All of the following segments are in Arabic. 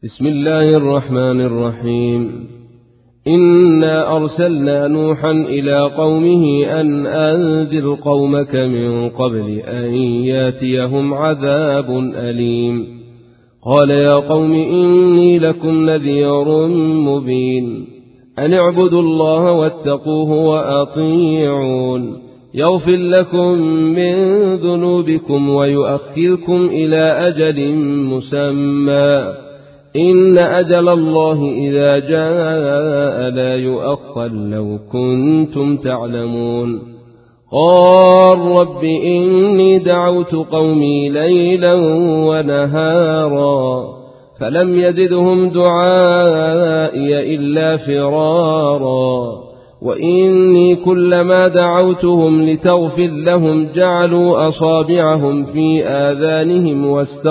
بسم الله الرحمن الرحيم. إنا أرسلنا نوحا إلى قومه أن أنذر قومك من قبل أن ياتيهم عذاب أليم. قال يا قوم إني لكم نذير مبين أن اعبدوا الله واتقوه وأطيعون يغفر لكم من ذنوبكم ويؤخركم إلى أجل مسمى إن أجل الله إذا جاء لا يؤخر لو كنتم تعلمون. قال رب إني دعوت قومي ليلا ونهارا فلم يزدهم دعائي إلا فرارا وإني كلما دعوتهم لتغفر لهم جعلوا أصابعهم في آذانهم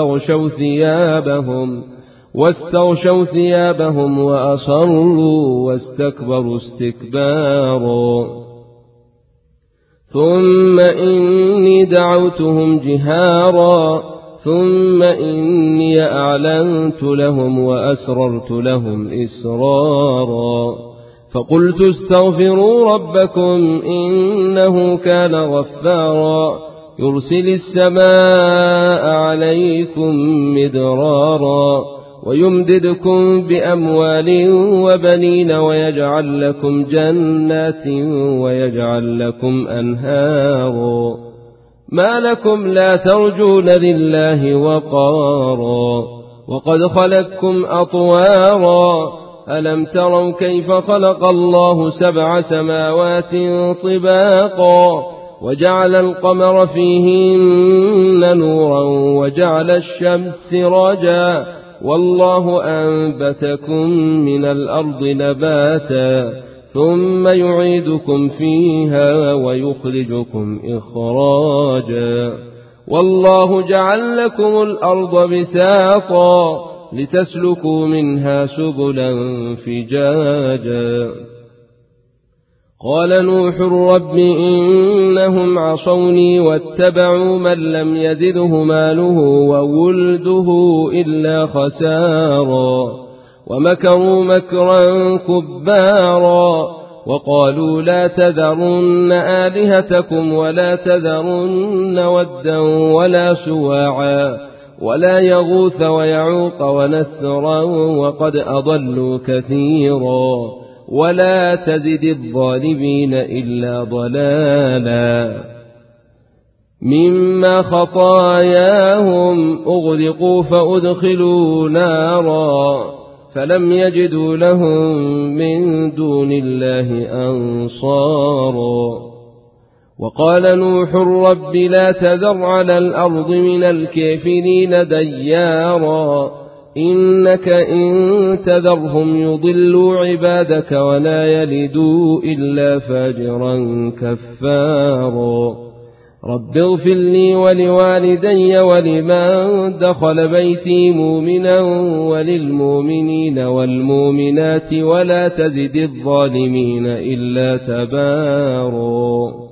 واستغشوا ثيابهم وأصروا واستكبروا استكبارا. ثم إني دعوتهم جهارا ثم إني أعلنت لهم وأسررت لهم إسرارا فقلت استغفروا ربكم إنه كان غفارا يرسل السماء عليكم مدرارا ويمددكم بأموال وبنين ويجعل لكم جنات ويجعل لكم أنهارا ما لكم لا ترجون لله وقارا وقد خلقكم أطوارا ألم تروا كيف خلق الله 7 سماوات طباقا وجعل القمر فيهن نورا وجعل الشمس سراجا والله أنبتكم من الأرض نباتا ثم يعيدكم فيها ويخرجكم إخراجا والله جعل لكم الأرض بساطا لتسلكوا منها سبلا فجاجا. قال نوح رب إنهم عصوني واتبعوا من لم يزده ماله وولده إلا خسارا ومكروا مكرا كبارا وقالوا لا تذرن آلهتكم ولا تذرن ودا ولا سواعا ولا يغوث ويعوق ونسرا وقد أضلوا كثيرا ولا تزد الظالمين إلا ضلالا. مما خطاياهم أغرقوا فأدخلوا نارا فلم يجدوا لهم من دون الله أنصارا. وقال نوح رب لا تذر على الأرض من الكافرين ديارا إنك إن تذرهم يضلوا عبادك ولا يلدوا إلا فاجرا كفارا. رب اغفر لي ولوالدي ولمن دخل بيتي مؤمنا وللمؤمنين والمؤمنات ولا تزد الظالمين إلا تبارا.